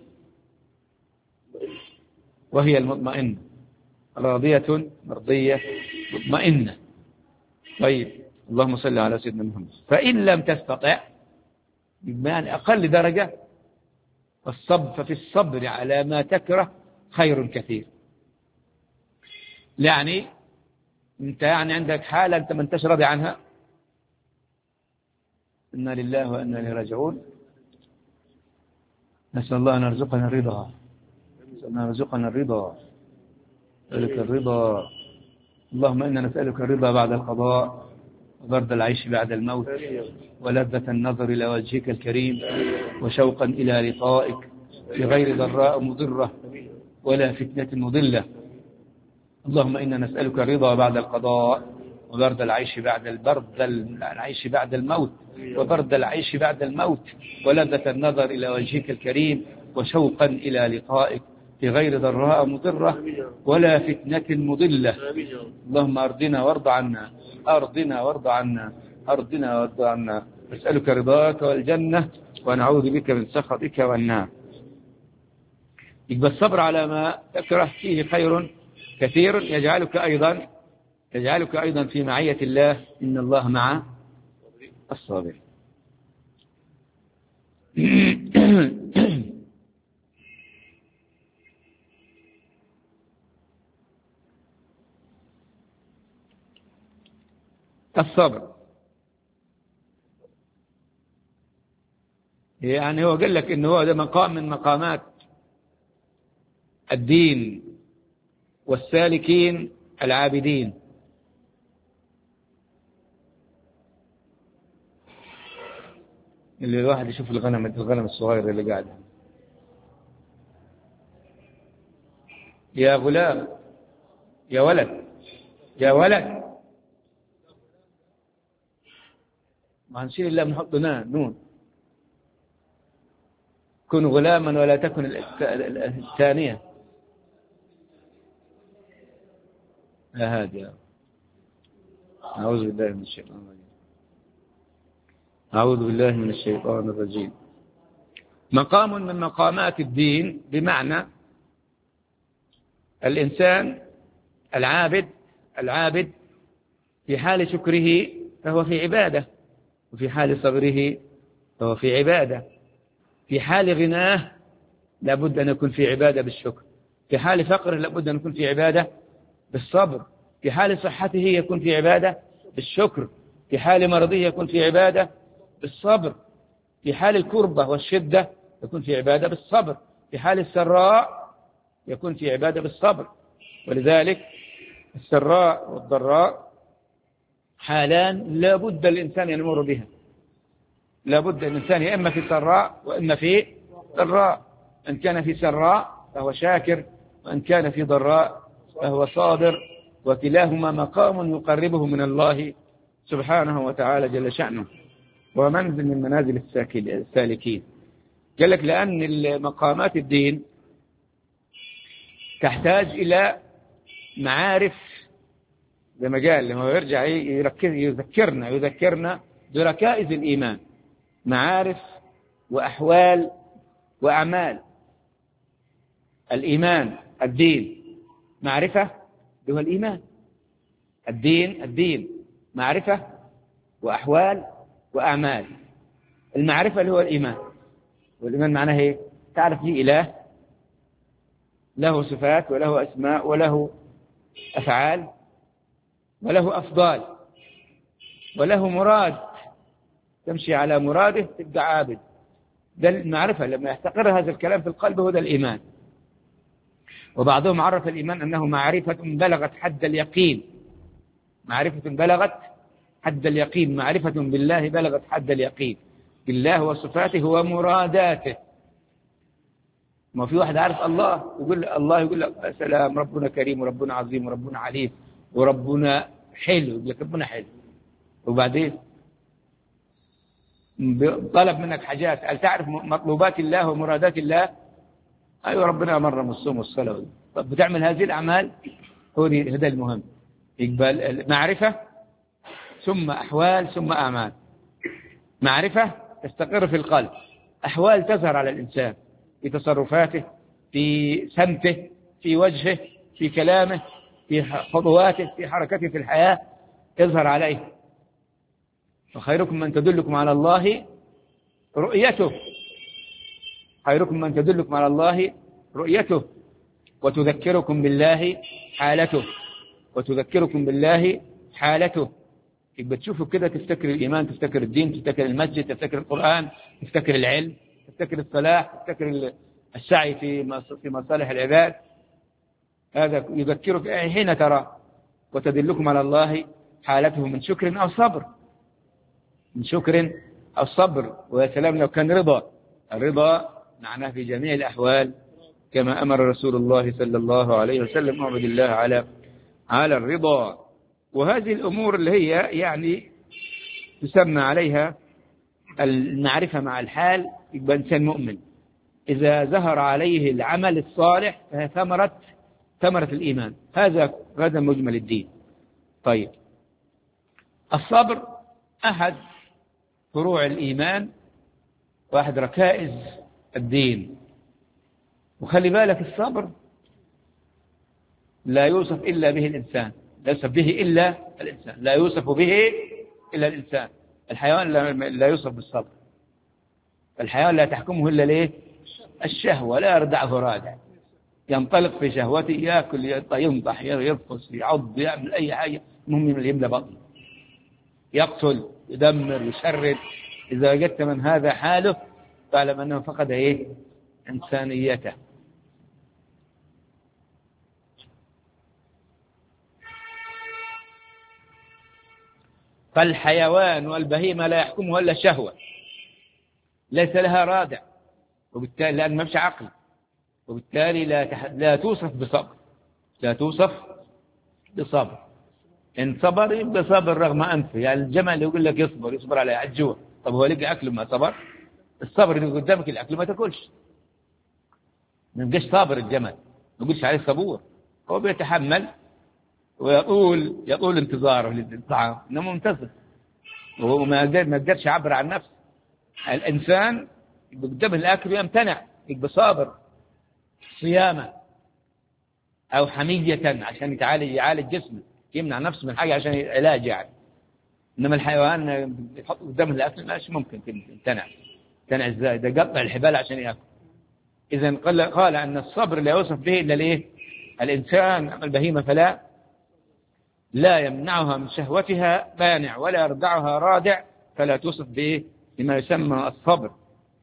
وهي المطمئنة، راضية مرضية مطمئنة. طيب اللهم صل على سيدنا محمد. فإن لم تستطع بمعنى أقل درجة ففي الصبر على ما تكره خير كثير. يعني أنت يعني عندك حالة أنت ما انتش راضي عنها، إنا لله وإنا إليه راجعون. نسأل الله أن يرزقنا الرضا، نسأل الله أن يرزقنا الرضا، نسألك الرضا. اللهم إنا نسألك الرضا بعد القضاء، وبرد العيش بعد الموت، ولذة النظر إلى وجهك الكريم، وشوقا إلى لقائك بغير ضراء مضرة ولا فتنة مضلة. اللهم إنا نسألك الرضا بعد القضاء، وبرد العيش بعد العيش بعد الموت، وبرد العيش بعد الموت، ولذة النظر إلى وجهك الكريم، وشوقا إلى لقائك في غير ضراء مضرة ولا فتنة مضلة. اللهم أرضنا وارض عنا، أرضنا وارض عنا، أرضنا وارض عنا. نسألك رضاك والجنة ونعوذ بك من سخطك والنار. يبقى الصبر على ما تكره فيه خير كثير، يجعلك أيضا في معية الله. إن الله مع الصابر. الصبر يعني هو قال لك إنه هو ده مقام من مقامات الدين والسالكين العابدين. اللي الواحد يشوف الغنم الصغير اللي قاعد، يا غلام، يا ولد، يا ولد، ما هنشيل الله بنحط نون. كن غلاما ولا تكن الثانية. يا هادي، أعوذ بالله من الشيطان الرجيم، أعوذ بالله من الشيطان الرجيم. مقام من مقامات الدين، بمعنى الإنسان العابد في حال شكره فهو في عبادة، وفي حال صبره فهو في عبادة. في حال غناه لابد أن يكون في عبادة بالشكر، في حال فقره لابد أن يكون في عبادة بالصبر، في حال صحته يكون في عبادة بالشكر، في حال مرضه يكون في عبادة بالصبر، في حال الكربة والشدة يكون في عبادة بالصبر، في حال السراء يكون في عبادة بالصبر. ولذلك السراء والضراء حالان لا بد الإنسان يمر بها، لا بد الإنسان إما في سراء وإما في ضراء. إن كان في سراء فهو شاكر، وإن كان في ضراء فهو صابر، وكلاهما مقام يقربه من الله سبحانه وتعالى جل شأنه، ومنزل من منازل السالكين. قال لك لأن مقامات الدين تحتاج إلى معارف، زي ما قال لما يرجع يذكرنا بركائز الإيمان، معارف وأحوال وأعمال. الإيمان الدين معرفة هو الإيمان، الدين معرفة وأحوال وأعمال. المعرفة اللي هو الإيمان، والإيمان معناه إيه؟ تعرف لي إله له صفات وله أسماء وله أفعال وله أفضال وله مراد، تمشي على مراده تبقى عابد. ده المعرفة، لما يستقر هذا الكلام في القلب هو ده الإيمان. وبعضهم عرف الإيمان أنه معرفة بلغت حد اليقين، معرفة بلغت حد اليقين، معرفة بالله بلغت حد اليقين، بالله وصفاته ومراداته. ما في واحد عارف الله يقول لك سلام، ربنا كريم وربنا عظيم وربنا عليم وربنا حلو، يقول لك ربنا حلو، وبعدين طلب منك حاجات، هل تعرف مطلوبات الله ومرادات الله؟ أيوة ربنا أمرنا بالصوم والصلاة. طب بتعمل هذه الأعمال؟ هذا المهم. يقبل معرفة ثم أحوال ثم أعمال. معرفة تستقر في القلب، أحوال تظهر على الإنسان في تصرفاته، في سمته، في وجهه، في كلامه، في خطواته، في حركته في الحياة تظهر عليه. وخيركم من تدلكم على الله رؤيته، خيركم من تدلكم على الله رؤيته وتذكركم بالله حالته، وتذكركم بالله حالته. يبقى تشوفوا كده تفتكر الإيمان، تفتكر الدين، تفتكر المسجد، تفتكر القرآن، تفتكر العلم، تفتكر الصلاح، تفتكر السعي في مصالح العباد. هذا يذكرك حين ترى، وتدلكم على الله حالته من شكر أو صبر، من شكر أو صبر. ويا سلام لو كان رضا، الرضا معناه في جميع الأحوال كما أمر رسول الله صلى الله عليه وسلم: اعبد الله على الرضا. وهذه الأمور اللي هي يعني تسمى عليها المعرفة مع الحال، يبقى إنسان مؤمن. إذا ظهر عليه العمل الصالح فهي ثمرة الإيمان. هذا مجمل الدين. طيب، الصبر أحد فروع الإيمان وأحد ركائز الدين. وخلي بالك الصبر لا يوصف إلا به الإنسان، لا يوصف به إلا الإنسان، لا يوصف به إلا الإنسان. الحيوان لا يوصف بالصبر، الحيوان لا تحكمه إلا ليه؟ الشهوة، لا يردعه رادع، ينطلق في شهوته، يأكل، ينطح، يرفص، يعض، يعمل أي حاجة، المهم يملى بطنه، يقتل، يدمر، يشرد. إذا وجدت من هذا حاله فاعلم أنه فقد إنسانيته. فالحيوان والبهيمة لا يحكمها إلا الشهوة، ليس لها رادع، وبالتالي لأن ما فيش عقل، وبالتالي لا توصف بصبر، لا توصف بصبر. إن صبر يبقى صبر رغم أنفه. يعني الجمل يقول لك يصبر على الجوع، طب هو لقى أكل ما صبر؟ الصبر اللي قدامك الأكل ما تاكلش، ما يبقاش صابر الجمل، ما يقولش عليه صبور. هو بيتحمل ويطول انتظاره للطعام، إنما منتظر، وهو ما يقدرش يعبر عن نفسه. الإنسان قدام الأكل يمتنع، يبقى صابر صيامة أو حمية عشان يعالج جسمه، يمنع نفسه من حاجة عشان علاج يعني. إنما الحيوان يحط قدام الأكل مش ممكن تمتنع إزاي؟ ده قطع الحبال عشان يأكل. إذن قال أن الصبر لا يوصف به إلا ليه؟ الإنسان. أما البهيمة فلا يمنعها من شهوتها مانع ولا يردعها رادع، فلا توصف به لما يسمى الصبر،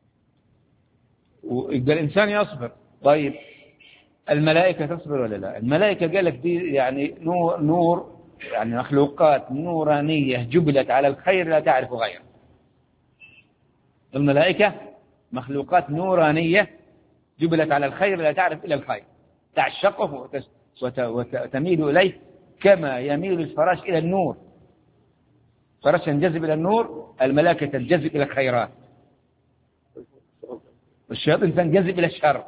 ويبقى الإنسان يصبر. طيب الملائكة تصبر ولا لا؟ الملائكة قال لك دي يعني نور يعني مخلوقات نورانية جبلت على الخير لا تعرف غيره. الملائكة مخلوقات نورانية جبلت على الخير لا تعرف إلا الخير، تعشقه وتميل إليه كما يميل الفراش إلى النور. فراش ينجذب إلى النور، الملائكة تنجذب إلى الخيرات، والشياطين تنجذب إلى الشر.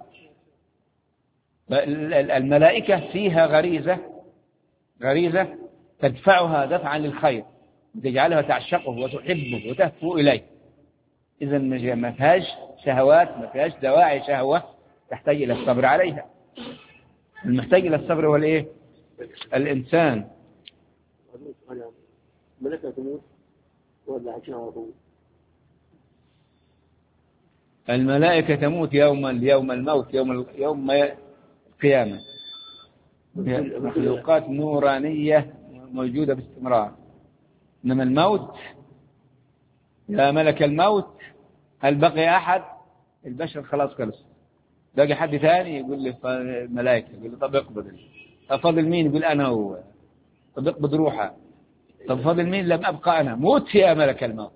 الملائكة فيها غريزة تدفعها دفعا للخير، تجعلها تعشقه وتحبه وتهفو إليه. إذا ما فيهاش شهوات، ما فيهاش دواعي شهوة تحتاج إلى الصبر عليها. المحتاج إلى الصبر هو الإيه؟ الإنسان. ملكة تموت ولا عايشين على طول؟ الملائكة تموت يوم الموت، يوم القيامة. مخلوقات نورانية موجودة باستمرار. إنما الموت، يا ملك الموت هل بقي أحد؟ البشر خلاص خلص، باقي حد ثاني؟ يقول لي الملائكة، يقول لي طب اقبض. طب فاضل مين؟ يقول أنا هو. طب اقبض روحه. طب فاضل مين؟ لم أبقى أنا. موت يا ملك الموت.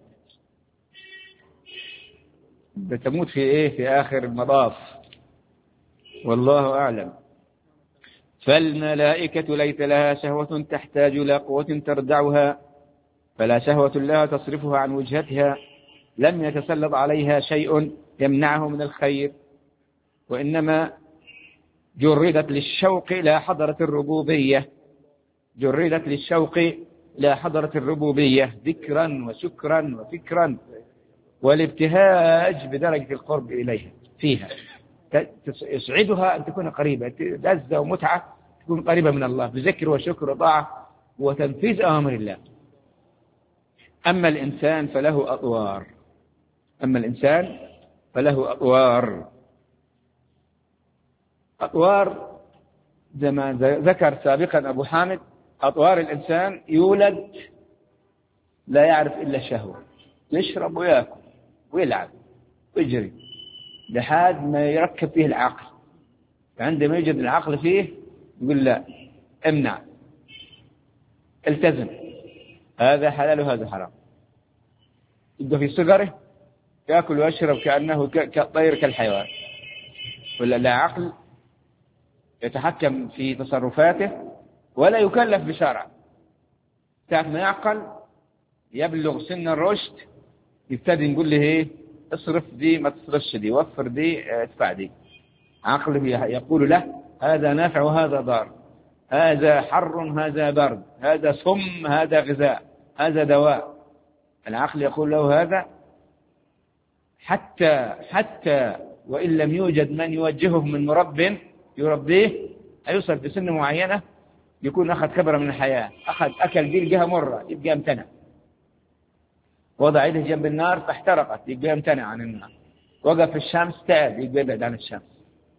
بتموت في إيه؟ في آخر المطاف، والله أعلم. فالملائكة ليس لها شهوة تحتاج إلى قوة تردعها، فلا شهوة لها تصرفها عن وجهتها، لم يتسلط عليها شيء يمنعه من الخير، وإنما جردت للشوق إلى حضرة الربوبية، جردت للشوق إلى حضرة الربوبية ذكرا وشكرا وفكرا، والابتهاج بدرجة القرب إليها فيها. يسعدها أن تكون قريبة، لذة ومتعة تكون قريبة من الله بذكر وشكر وطاعة وتنفيذ أوامر الله. أما الإنسان فله أطوار، أما الإنسان فله أطوار زي ما ذكر سابقا أبو حامد. أطوار الإنسان: يولد لا يعرف إلا الشهوة، يشرب ويأكل ويلعب ويجري لحد ما يركب فيه العقل. فعندما يوجد العقل فيه يقول لا، امنع، التزم، هذا حلال وهذا حرام. يبقى في صغره يأكل ويشرب كأنه كالطير كالحيوان، ولا لا عقل يتحكم في تصرفاته ولا يكلف بشرع. ساعة ما يعقل يبلغ سن الرشد يبتدي نقول له ايه؟ اصرف دي، ما تصرفش دي، وفر دي، ادفع دي. عقله يقول له هذا نافع وهذا ضار، هذا حر هذا برد، هذا سم هذا غذاء، هذا دواء. العقل يقول له هذا، حتى وإن لم يوجد من يوجهه من مرب يربيه، هيوصل في سن معينة يكون أخذ خبرة من الحياة، أكل دي لقاها مرة يبقى يمتنع، وضع يده جنب النار فاحترقت يبقى يمتنع عن النار، وقف في الشمس تعب يبقى يبعد عن الشمس.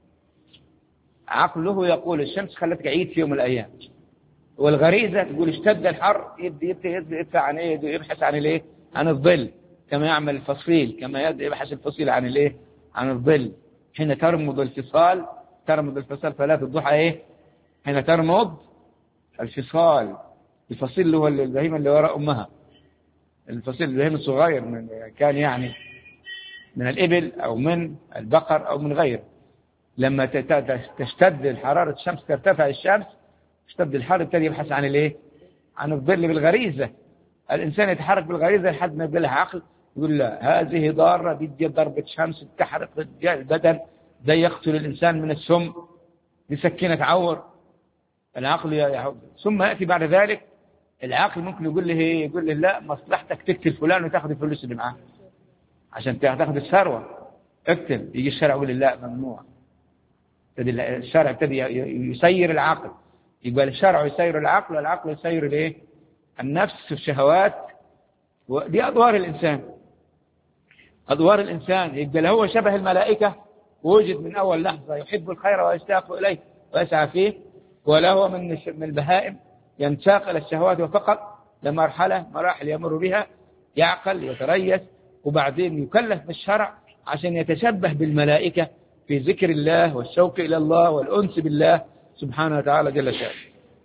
عقله يقول الشمس خلتك عيد في يوم من الأيام، والغريزة تقول اشتد الحر يدفع عن ايه؟ يبحث عن الايه؟ عن الظل، كما يعمل الفصيل، كما يبحث الفصيل عن الايه؟ عن الظل. حين ترمض الفصال فلا الضحى ايه؟ حين ترمض الفصال، الفصيل اللي هو البهيمة اللي وراء أمها، الفصيل البهيمة الصغير من كان يعني من الإبل أو من البقر أو من غيره. لما تشتد الحرارة الشمس، ترتفع الشمس، تشتد الحر، يبتدي يبحث عن الايه؟ عن الظل بالغريزة. الإنسان يتحرك بالغريزة لحد ما يبقى له عقل يقول لا، هذه ضارة، بدي ضربة شمس تحرق البدن، ده يقتل الإنسان من السم، بسكينة تعور. العقل يعود. ثم يأتي بعد ذلك العقل ممكن يقول له ايه؟ يقول له لا، مصلحتك تقتل فلان وتاخذ الفلوس اللي معاه عشان تاخذ الثروة، اقتل. يجي الشرع يقول له لا، ممنوع. الشرع ابتدي يسير العقل، يبقى الشرع يسير العقل والعقل يسير الايه؟ النفس والشهوات. ودي أدوار الإنسان. أدوار الإنسان يبقى له هو شبه الملائكة، ووجد من أول لحظة يحب الخير ويشتاق إليه ويسعى فيه، ولا هو من البهائم ينساق إلى الشهوات وفقط، لمراحل يمر بها، يعقل، يتريث، وبعدين يكلف بالشرع عشان يتشبه بالملائكة في ذكر الله والشوق إلى الله والأنس بالله سبحانه وتعالى جل شأنه.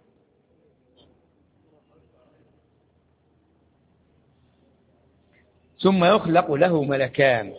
ثم يخلق له ملكان،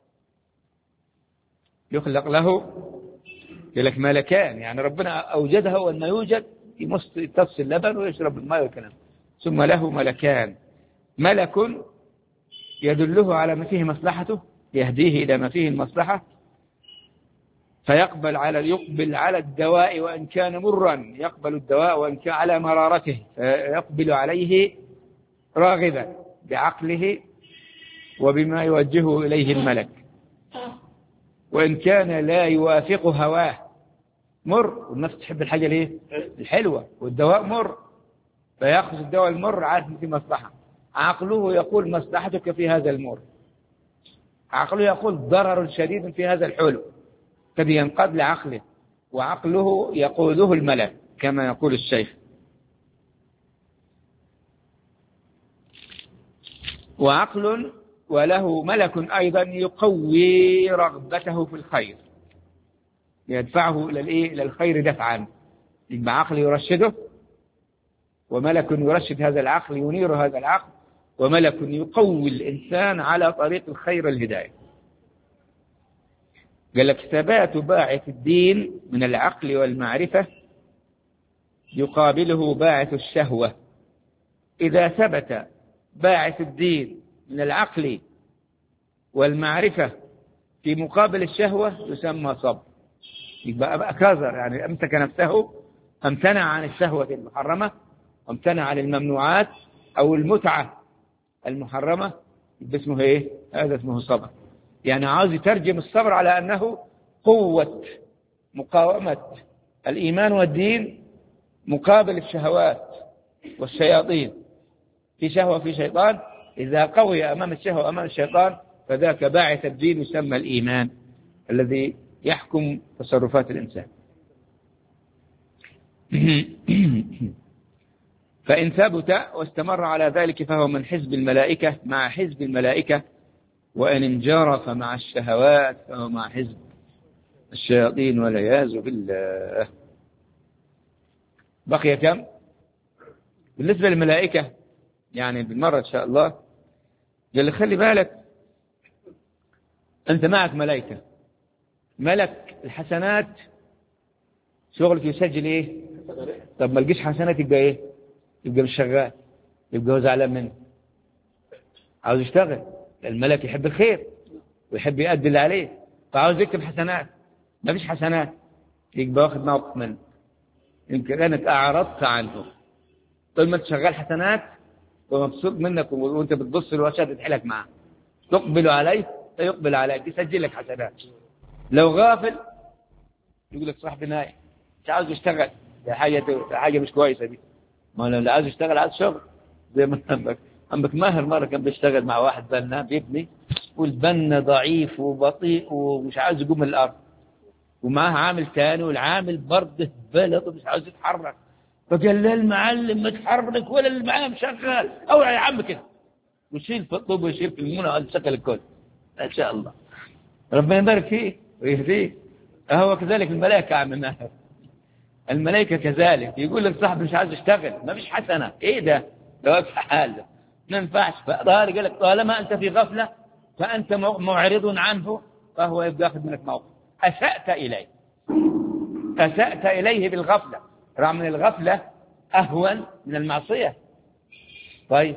يخلق له لك ملكان، يعني ربنا أوجده وأنه يوجد يمص اللبن ويشرب الماء والكلام. ثم له ملكان، ملك يدله على ما فيه مصلحته، يهديه إلى ما فيه المصلحة، فيقبل يقبل على الدواء وإن كان مرا، يقبل الدواء وإن كان على مرارته، فيقبل عليه راغبا بعقله وبما يوجهه إليه الملك، وإن كان لا يوافق هواه مر، والنفس تحب الحاجة ليه الحلوة، والدواء مر فيأخذ الدواء المر عارف في مصلحة، عقله يقول مصلحتك في هذا المر، عقله يقول ضرر شديد في هذا الحلو، قد ينقاد لعقله، وعقله يقوده الملك كما يقول الشيخ. وعقل وله ملك أيضا يقوي رغبته في الخير، يدفعه إلى الخير دفعا، يبقى عقل يرشده، وملك يرشد هذا العقل ينير هذا العقل، وملك يقوي الإنسان على طريق الخير الهداية. قال لك ثبات باعث الدين من العقل والمعرفة يقابله باعث الشهوة. إذا ثبت باعث الدين من العقل والمعرفة في مقابل الشهوة يسمى صبر، يبقى كاظر، يعني أمسك نفسه، امتنع عن الشهوة المحرمة، امتنع عن الممنوعات أو المتعة المحرمة، يبقى اسمه إيه؟ هذا اسمه صبر. يعني عاوز يترجم الصبر على أنه قوة مقاومة الإيمان والدين مقابل الشهوات والشياطين، في شهوة في شيطان، إذا قوي أمام الشهوة أمام الشيطان فذاك باعث الدين يسمى الإيمان الذي يحكم تصرفات الإنسان. فإن ثبت واستمر على ذلك فهو من حزب الملائكة مع حزب الملائكة، وإن انجرف مع الشهوات فهو مع حزب الشياطين والعياذ بالله. بقي كم؟ بالنسبة للملائكة يعني بالمرة إن شاء الله، قال خلي بالك أنت معك ملائكة، ملك الحسنات شغلك يسجل إيه؟ طب ما لقيش حسنات يبقى إيه؟ يبقى مش شغال، يبقى هو زعلان منه، عاوز يشتغل. الملك يحب الخير ويحب يؤدي اللي عليه، فعاوز يكتب حسنات، ما فيش حسنات يبقى واخد موقف منه، يمكن أنك أعرضت عنه. طول ما أنت شغال حسنات ومبسوط منك وأنت بتبص له وشاد تحلك معه، تقبل عليه فيقبل عليك، يسجل لك حسنات. لو غافل يقول لك صاحبي نايم مش عاوز يشتغل، دي حاجة مش كويسة دي. ما لو عاوز يشتغل عاوز شغل، زي ما عمك ماهر مرة كان بيشتغل مع واحد بنا بيبني، والبنا ضعيف وبطيء ومش عاوز يقوم من الأرض، ومعاه عامل ثاني والعامل برضه بلط ومش عاوز يتحرك، فقال له المعلم ما تحرك ولا اللي معاه مشغل، اوعى يا عم كده، ويشيل في الطوب ويشيل في المونة ويشغل شكل الكل ما شاء الله، ربنا يبارك فيه ويهديه. هو كذلك الملائكة عم ماهر، الملائكة كذلك، يقول لك صاحب مش عايز يشتغل ما فيش حسنة، ايه ده لو في حاله ما ينفعش. فقال لك طالما انت في غفلة فانت معرض عنه، فهو يبقى ياخذ منك موقف. اسأت اليه بالغفلة، رغم من الغفلة اهون من المعصية. طيب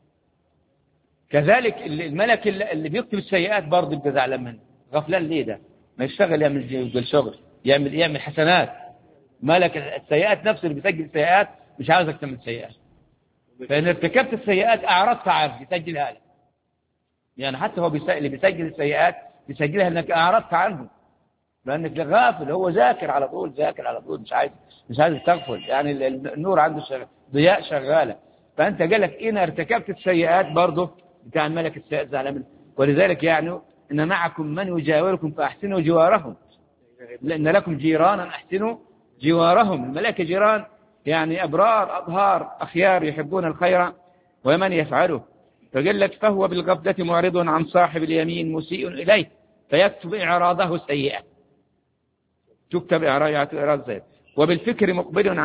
كذلك الملك اللي بيكتب السيئات برضه يبقى زعلان منه، غفلان ليه ده؟ ما يشتغل يعمل شغل، يعمل حسنات. ملك السيئات نفسه اللي بيسجل السيئات مش عاوزك تعمل سيئات، فإن ارتكبت السيئات أعرضت عنه يسجلها لك. يعني حتى هو اللي بيسجل السيئات بيسجلها لأنك أعرضت عنه، لأنك غافل، هو ذاكر على طول مش عايز تغفل، يعني النور عنده ضياء شغالة. فأنت قال لك إن ارتكبت السيئات برضه بتاع الملك السيئات زعلان منه. ولذلك يعني إن معكم من يجاوركم فأحسنوا جوارهم، لأن لكم جيرانا أحسنوا جوارهم. الملائكة جيران يعني أبرار أطهار أخيار يحبون الخير ومن يفعله، فقال لك فهو بالغفلة معرض عن صاحب اليمين مسيء إليه فيكتب إعراضه سيئة، تكتب إعراض سيئة. وبالفكر مقبل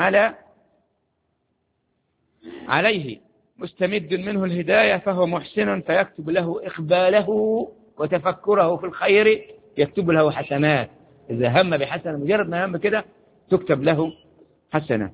عليه مستمد منه الهداية فهو محسن فيكتب له إقباله وتفكره في الخير، يكتب له حسنات. إذا هم بحسنة مجرد ما هم كده تكتب له حسنة.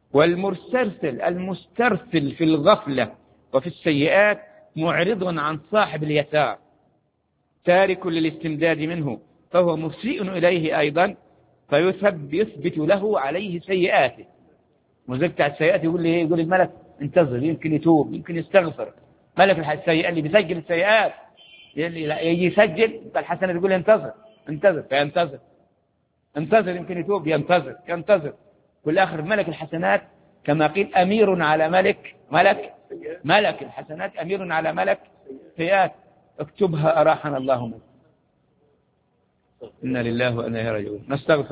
المسترسل في الغفلة وفي السيئات معرض عن صاحب اليسار تارك للاستمداد منه فهو مسيء إليه أيضا فيثبت له عليه سيئاته. مزكت على السيئات يقول لي إيه؟ يقول الملك انتظر يمكن يتوب يمكن يستغفر. ملك السيئات اللي بيسجل السيئات يجي يسجل الحسنة يقول انتظر فينتظر، انتظر يمكن يتوب، ينتظر كل آخر ملك الحسنات كما قيل أمير على ملك الحسنات أمير على ملك سيئات. اكتبها أراحنا الله منه. إنا لله وإنا إليه راجعون.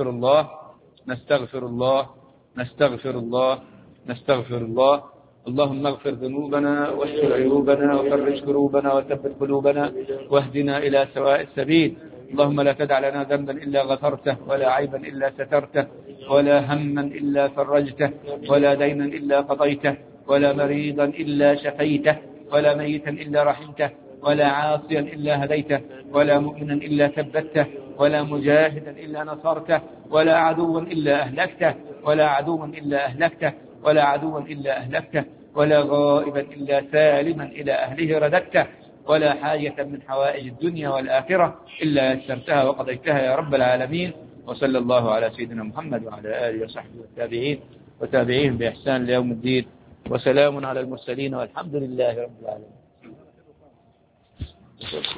نستغفر الله. اللهم اغفر ذنوبنا واستر عيوبنا وفرج كروبنا وثبت قلوبنا واهدنا إلى سواء السبيل. اللهم لا تدع لنا ذنبا إلا غفرته ولا عيبا إلا سترته ولا هما إلا فرجته ولا دينا إلا قضيته ولا مريضا إلا شفيته ولا ميتا إلا رحمته ولا عاصيا إلا هديته ولا مؤمنا إلا ثبته ولا مجاهدا إلا نصرته ولا عدوا إلا أهلكته ولا غائبا إلا سالما إلى أهله رددته ولا حاجة من حوائج الدنيا والآخرة إلا يسرتها وقضيتها يا رب العالمين. وصلى الله على سيدنا محمد وعلى آله وصحبه والتابعين وتابعيهم بإحسان ليوم الدين. وسلام على المرسلين والحمد لله رب العالمين.